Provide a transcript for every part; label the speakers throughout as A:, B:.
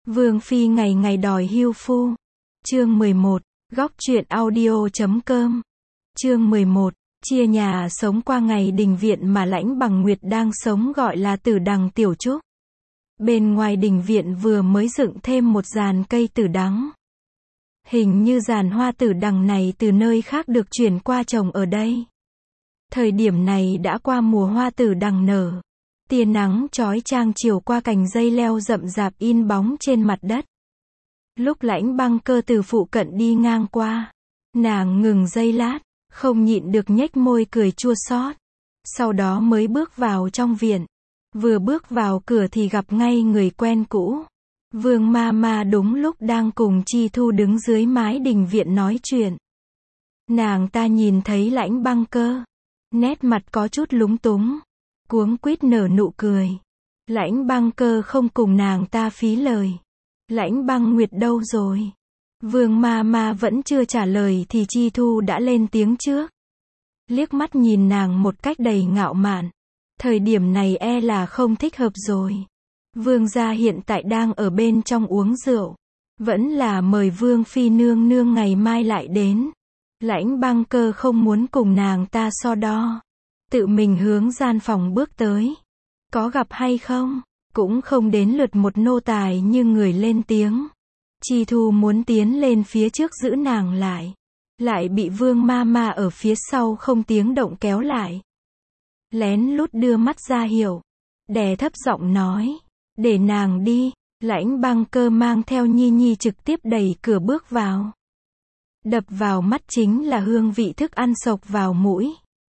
A: Vương phi ngày ngày đòi hưu phu. Chương 11, góc truyện audio.com. Chương 11, chia nhà sống qua ngày đình viện mà Lãnh Bằng Nguyệt đang sống gọi là Tử Đằng Tiểu Trúc. Bên ngoài đình viện vừa mới dựng thêm một giàn cây tử đắng. Hình như giàn hoa tử đằng này từ nơi khác được chuyển qua trồng ở đây. Thời điểm này đã qua mùa hoa tử đằng nở. Tia nắng chói chang chiều qua cành dây leo rậm rạp in bóng trên mặt đất. Lúc Lãnh Băng Cơ từ phụ cận đi ngang qua, nàng ngừng giây lát, không nhịn được nhếch môi cười chua xót. Sau đó mới bước vào trong viện. Vừa bước vào cửa thì gặp ngay người quen cũ. Vương ma ma đúng lúc đang cùng Chi Thu đứng dưới mái đình viện nói chuyện. Nàng ta nhìn thấy Lãnh Băng Cơ, nét mặt có chút lúng túng, cuống quýt nở nụ cười. Lãnh Băng Cơ không cùng nàng ta phí lời. Lãnh Băng Nguyệt đâu rồi? Vương ma ma vẫn chưa trả lời thì Chi Thu đã lên tiếng trước. Liếc mắt nhìn nàng một cách đầy ngạo mạn. Thời điểm này e là không thích hợp rồi. Vương gia hiện tại đang ở bên trong uống rượu. Vẫn là mời Vương phi nương nương ngày mai lại đến. Lãnh Băng Cơ không muốn cùng nàng ta so đo. Tự mình hướng gian phòng bước tới. Có gặp hay không? Cũng không đến lượt một nô tài như người lên tiếng. Chi Thu muốn tiến lên phía trước giữ nàng lại. Lại bị Vương ma ma ở phía sau không tiếng động kéo lại. Lén lút đưa mắt ra hiệu. Đè thấp giọng nói. Để nàng đi. Lãnh Băng Cơ mang theo Nhi Nhi trực tiếp đẩy cửa bước vào. Đập vào mắt chính là hương vị thức ăn xộc vào mũi.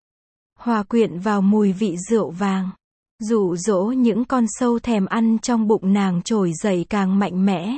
A: Hòa quyện vào mùi vị rượu vàng. Dụ dỗ những con sâu thèm ăn trong bụng nàng trồi dậy càng mạnh mẽ.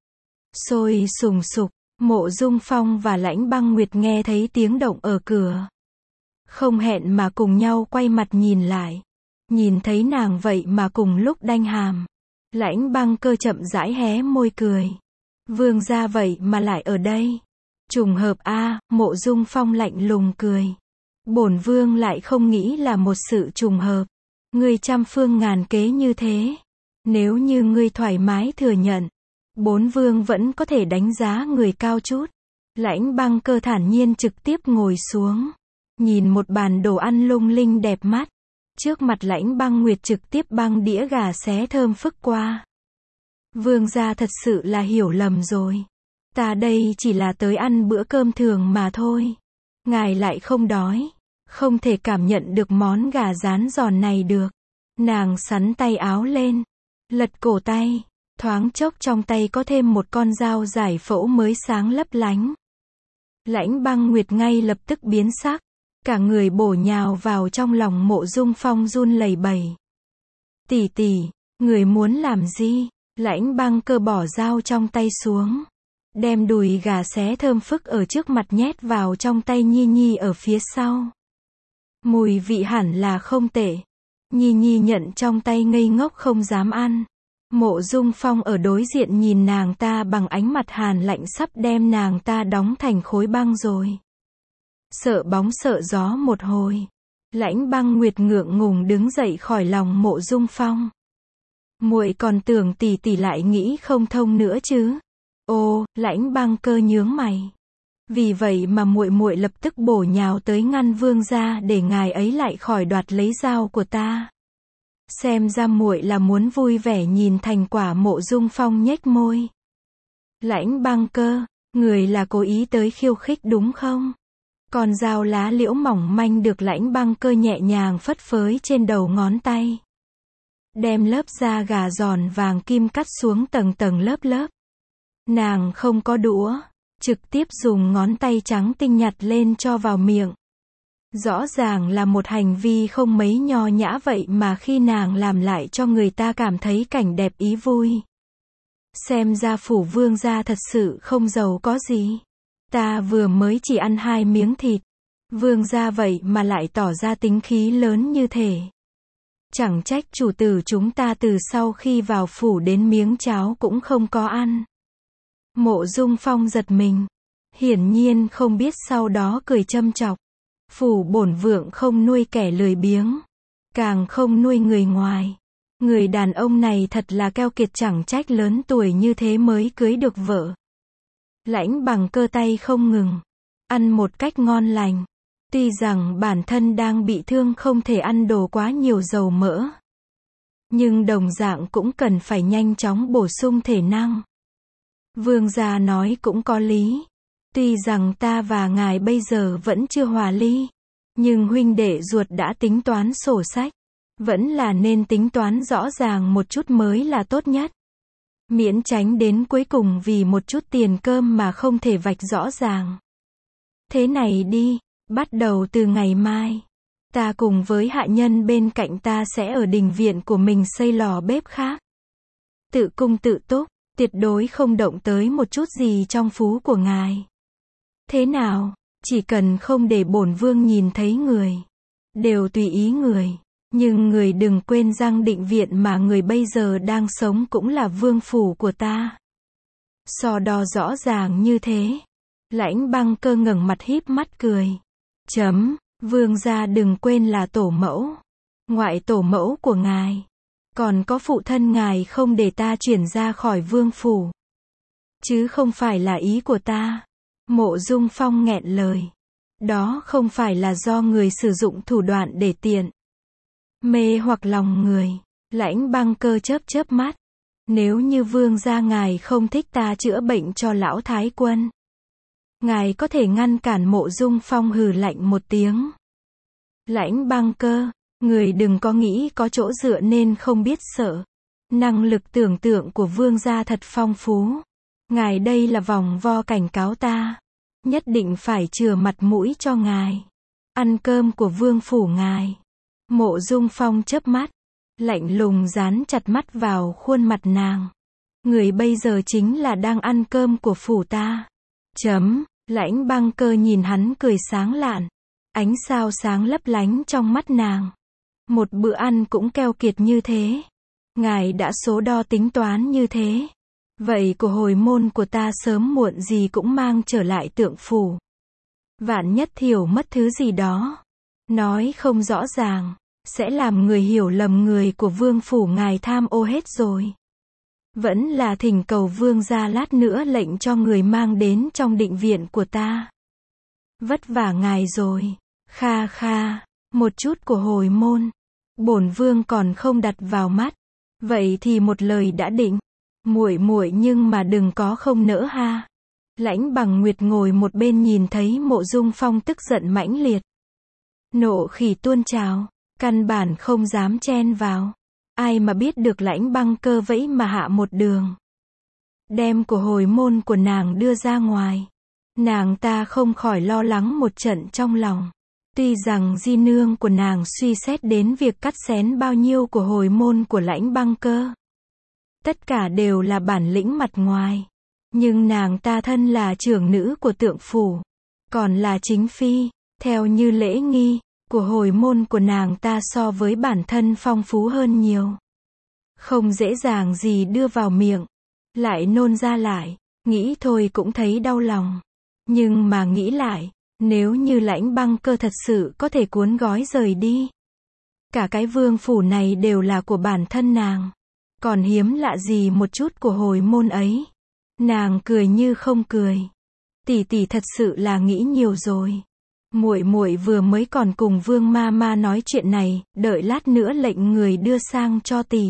A: Sôi sùng sục, Mộ Dung Phong và Lãnh Băng Nguyệt nghe thấy tiếng động ở cửa. Không hẹn mà cùng nhau quay mặt nhìn lại. Nhìn thấy nàng vậy mà cùng lúc đanh hàm. Lãnh Băng Cơ chậm rãi hé môi cười. Vương gia vậy mà lại ở đây. Trùng hợp a, Mộ Dung Phong lạnh lùng cười. Bổn vương lại không nghĩ là một sự trùng hợp. Ngươi trăm phương ngàn kế như thế. Nếu như ngươi thoải mái thừa nhận, bổn vương vẫn có thể đánh giá người cao chút. Lãnh Băng Cơ thản nhiên trực tiếp ngồi xuống. Nhìn một bàn đồ ăn lung linh đẹp mắt. Trước mặt Lãnh Băng Nguyệt trực tiếp băng đĩa gà xé thơm phức qua. Vương gia thật sự là hiểu lầm rồi. Ta đây chỉ là tới ăn bữa cơm thường mà thôi. Ngài lại không đói. Không thể cảm nhận được món gà rán giòn này được. Nàng xắn tay áo lên. Lật cổ tay. Thoáng chốc trong tay có thêm một con dao giải phẫu mới sáng lấp lánh. Lãnh Băng Nguyệt ngay lập tức biến sắc. Cả người bổ nhào vào trong lòng Mộ Dung Phong run lẩy bẩy. Tỷ tỷ, người muốn làm gì? Lãnh Băng Cơ bỏ dao trong tay xuống. Đem đùi gà xé thơm phức ở trước mặt nhét vào trong tay Nhi Nhi ở phía sau. Mùi vị hẳn là không tệ. Nhi Nhi nhận trong tay ngây ngốc không dám ăn. Mộ Dung Phong ở đối diện nhìn nàng ta bằng ánh mặt hàn lạnh sắp đem nàng ta đóng thành khối băng rồi. Sợ bóng sợ gió một hồi. Lãnh Băng Nguyệt ngượng ngùng đứng dậy khỏi lòng Mộ Dung Phong. Muội còn tưởng tỷ tỷ lại nghĩ không thông nữa chứ. Ô, Lãnh Băng Cơ nhướng mày. Vì vậy mà muội lập tức bổ nhào tới ngăn vương gia để ngài ấy lại khỏi đoạt lấy dao của ta. Xem ra muội là muốn vui vẻ nhìn thành quả. Mộ Dung Phong nhếch môi. Lãnh Băng Cơ, người là cố ý tới khiêu khích đúng không? Con dao lá liễu mỏng manh được Lãnh Băng Cơ nhẹ nhàng phất phới trên đầu ngón tay. Đem lớp da gà giòn vàng kim cắt xuống tầng tầng lớp lớp. Nàng không có đũa. Trực tiếp dùng ngón tay trắng tinh nhặt lên cho vào miệng. Rõ ràng là một hành vi không mấy nho nhã vậy mà khi nàng làm lại cho người ta cảm thấy cảnh đẹp ý vui. Xem ra phủ vương gia thật sự không giàu có gì. Ta vừa mới chỉ ăn 2 miếng thịt. Vương gia vậy mà lại tỏ ra tính khí lớn như thế. Chẳng trách chủ tử chúng ta từ sau khi vào phủ đến miếng cháo cũng không có ăn. Mộ Dung Phong giật mình. Hiển nhiên không biết sau đó cười châm chọc. Phủ bổn vượng không nuôi kẻ lười biếng. Càng không nuôi người ngoài. Người đàn ông này thật là keo kiệt, chẳng trách lớn tuổi như thế mới cưới được vợ. Lãnh Bằng Cơ tay không ngừng ăn một cách ngon lành. Tuy rằng bản thân đang bị thương không thể ăn đồ quá nhiều dầu mỡ, nhưng đồng dạng cũng cần phải nhanh chóng bổ sung thể năng. Vương gia nói cũng có lý. Tuy rằng ta và ngài bây giờ vẫn chưa hòa ly, nhưng huynh đệ ruột đã tính toán sổ sách. Vẫn là nên tính toán rõ ràng một chút mới là tốt nhất. Miễn tránh đến cuối cùng vì một chút tiền cơm mà không thể vạch rõ ràng. Thế này đi, bắt đầu từ ngày mai, ta cùng với hạ nhân bên cạnh ta sẽ ở đình viện của mình xây lò bếp khác. Tự cung tự túc, tuyệt đối không động tới một chút gì trong phú của ngài. Thế nào, chỉ cần không để bổn vương nhìn thấy người, đều tùy ý người. Nhưng người đừng quên rằng định viện mà người bây giờ đang sống cũng là vương phủ của ta. So đo rõ ràng như thế. Lãnh Băng Cơ ngẩng mặt híp mắt cười. Vương gia đừng quên là tổ mẫu, ngoại tổ mẫu của ngài. Còn có phụ thân ngài không để ta chuyển ra khỏi vương phủ. Chứ không phải là ý của ta. Mộ Dung Phong nghẹn lời. Đó không phải là do người sử dụng thủ đoạn để tiện mê hoặc lòng người. Lãnh Băng Cơ chớp chớp mắt. Nếu như vương gia ngài không thích ta chữa bệnh cho lão thái quân, ngài có thể ngăn cản. Mộ Dung Phong hừ lạnh một tiếng. Lãnh Băng Cơ, người đừng có nghĩ có chỗ dựa nên không biết sợ. Năng lực tưởng tượng của vương gia thật phong phú. Ngài đây là vòng vo cảnh cáo ta. Nhất định phải chừa mặt mũi cho ngài. Ăn cơm của vương phủ ngài. Mộ Dung Phong chớp mắt, lạnh lùng dán chặt mắt vào khuôn mặt nàng. Người bây giờ chính là đang ăn cơm của phủ ta. Lãnh Băng Cơ nhìn hắn cười sáng lạn. Ánh sao sáng lấp lánh trong mắt nàng. Một bữa ăn cũng keo kiệt như thế. Ngài đã số đo tính toán như thế. Vậy của hồi môn của ta sớm muộn gì cũng mang trở lại Tượng phủ. Vạn nhất thiểu mất thứ gì đó, nói không rõ ràng, sẽ làm người hiểu lầm người của vương phủ ngài tham ô hết rồi. Vẫn là thỉnh cầu vương gia lát nữa lệnh cho người mang đến trong định viện của ta. Vất vả ngài rồi. Kha kha, một chút của hồi môn, bổn vương còn không đặt vào mắt. Vậy thì một lời đã định. Muội muội nhưng mà đừng có không nỡ ha. Lãnh Bằng Nguyệt ngồi một bên nhìn thấy Mộ Dung Phong tức giận mãnh liệt. Nộ khí tuôn trào, căn bản không dám chen vào. Ai mà biết được Lãnh Băng Cơ vẫy mà hạ một đường. Đem của hồi môn của nàng đưa ra ngoài. Nàng ta không khỏi lo lắng một trận trong lòng. Tuy rằng di nương của nàng suy xét đến việc cắt xén bao nhiêu của hồi môn của Lãnh Băng Cơ. Tất cả đều là bản lĩnh mặt ngoài. Nhưng nàng ta thân là trưởng nữ của Tượng phủ. Còn là chính phi, theo như lễ nghi, của hồi môn của nàng ta so với bản thân phong phú hơn nhiều. Không dễ dàng gì đưa vào miệng. Lại nôn ra lại, nghĩ thôi cũng thấy đau lòng. Nhưng mà nghĩ lại, nếu như Lãnh Băng Cơ thật sự có thể cuốn gói rời đi. Cả cái vương phủ này đều là của bản thân nàng. Còn hiếm lạ gì một chút của hồi môn ấy. Nàng cười như không cười. Tỷ tỷ thật sự là nghĩ nhiều rồi. Muội muội vừa mới còn cùng Vương ma ma nói chuyện này, đợi lát nữa lệnh người đưa sang cho tỷ.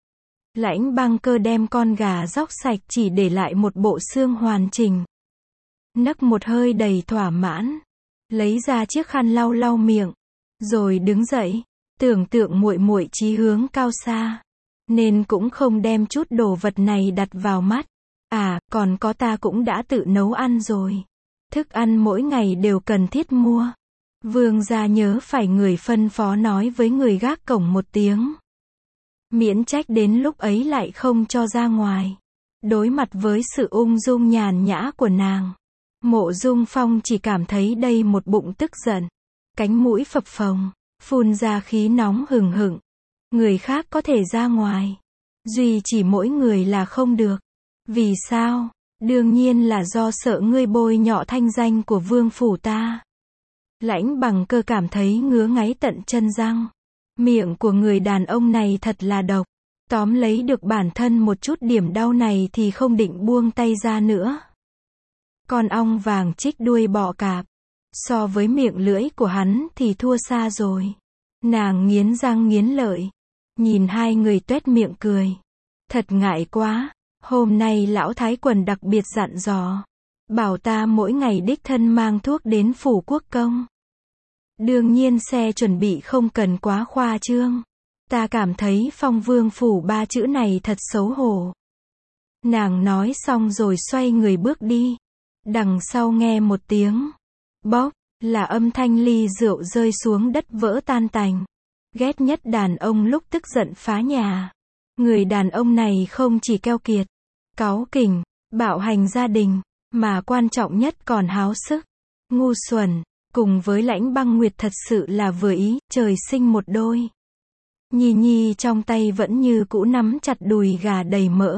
A: Lãnh Băng Cơ đem con gà róc sạch chỉ để lại một bộ xương hoàn chỉnh. Nấc một hơi đầy thỏa mãn, lấy ra chiếc khăn lau lau miệng, rồi đứng dậy, tưởng tượng muội muội chí hướng cao xa, nên cũng không đem chút đồ vật này đặt vào mắt. À, còn có ta cũng đã tự nấu ăn rồi. Thức ăn mỗi ngày đều cần thiết mua. Vương gia nhớ phải người phân phó nói với người gác cổng một tiếng. Miễn trách đến lúc ấy lại không cho ra ngoài. Đối mặt với sự ung dung nhàn nhã của nàng, Mộ Dung Phong chỉ cảm thấy đây một bụng tức giận. Cánh mũi phập phồng, phun ra khí nóng hừng hực. Người khác có thể ra ngoài, duy chỉ mỗi người là không được. Vì sao? Đương nhiên là do sợ ngươi bôi nhọ thanh danh của vương phủ ta. Lãnh Bằng Cơ cảm thấy ngứa ngáy tận chân răng. Miệng của người đàn ông này thật là độc. Tóm lấy được bản thân một chút điểm đau này thì không định buông tay ra nữa. Con ong vàng chích đuôi bọ cạp. So với miệng lưỡi của hắn thì thua xa rồi. Nàng nghiến răng nghiến lợi. Nhìn hai người tuét miệng cười. Thật ngại quá. Hôm nay lão thái quần đặc biệt dặn dò. Bảo ta mỗi ngày đích thân mang thuốc đến phủ quốc công. Đương nhiên xe chuẩn bị không cần quá khoa trương. Ta cảm thấy phong vương phủ ba chữ này thật xấu hổ. Nàng nói xong rồi xoay người bước đi. Đằng sau nghe một tiếng bóp, là âm thanh ly rượu rơi xuống đất vỡ tan tành. Ghét nhất đàn ông lúc tức giận phá nhà. Người đàn ông này không chỉ keo kiệt, cáu kỉnh, bạo hành gia đình, mà quan trọng nhất còn háo sức, ngu xuẩn, cùng với Lãnh Băng Nguyệt thật sự là vừa ý, trời sinh một đôi. Nhi Nhi trong tay vẫn như cũ nắm chặt đùi gà đầy mỡ.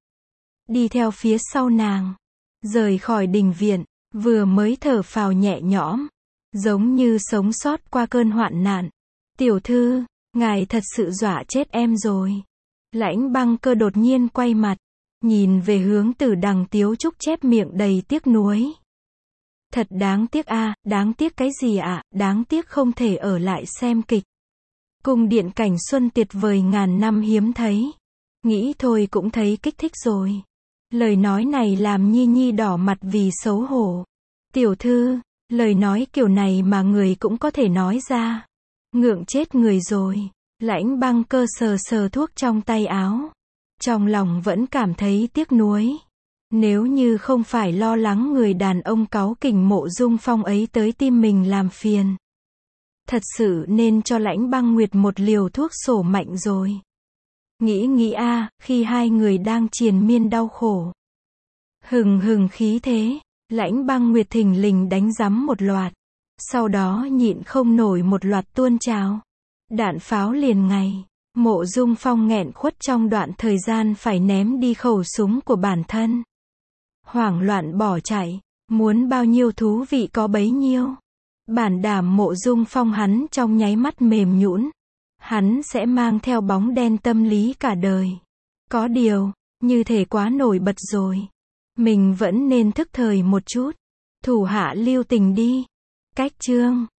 A: Đi theo phía sau nàng, rời khỏi đình viện, vừa mới thở phào nhẹ nhõm, giống như sống sót qua cơn hoạn nạn. Tiểu thư, ngài thật sự dọa chết em rồi. Lãnh Băng Cơ đột nhiên quay mặt, nhìn về hướng Tử Đằng Tiếu Trúc chép miệng đầy tiếc nuối. Thật đáng tiếc a, đáng tiếc cái gì ạ, đáng tiếc không thể ở lại xem kịch. Cung điện cảnh xuân tuyệt vời ngàn năm hiếm thấy. Nghĩ thôi cũng thấy kích thích rồi. Lời nói này làm Nhi Nhi đỏ mặt vì xấu hổ. Tiểu thư, lời nói kiểu này mà người cũng có thể nói ra. Ngượng chết người rồi. Lãnh Băng Cơ sờ sờ thuốc trong tay áo. Trong lòng vẫn cảm thấy tiếc nuối. Nếu như không phải lo lắng người đàn ông cáu kỉnh Mộ Dung Phong ấy tới tim mình làm phiền. Thật sự nên cho Lãnh Băng Nguyệt một liều thuốc sổ mạnh rồi. Nghĩ a, khi hai người đang triền miên đau khổ. Hừng hừng khí thế, Lãnh Băng Nguyệt thình lình đánh giấm một loạt. Sau đó nhịn không nổi một loạt tuôn trào. Đạn pháo liền ngày. Mộ Dung Phong nghẹn khuất trong đoạn thời gian phải ném đi khẩu súng của bản thân. Hoảng loạn bỏ chạy, muốn bao nhiêu thú vị có bấy nhiêu. Bản đảm Mộ Dung Phong hắn trong nháy mắt mềm nhũn. Hắn sẽ mang theo bóng đen tâm lý cả đời. Có điều, như thể quá nổi bật rồi. Mình vẫn nên thức thời một chút. Thủ hạ lưu tình đi. Cách chương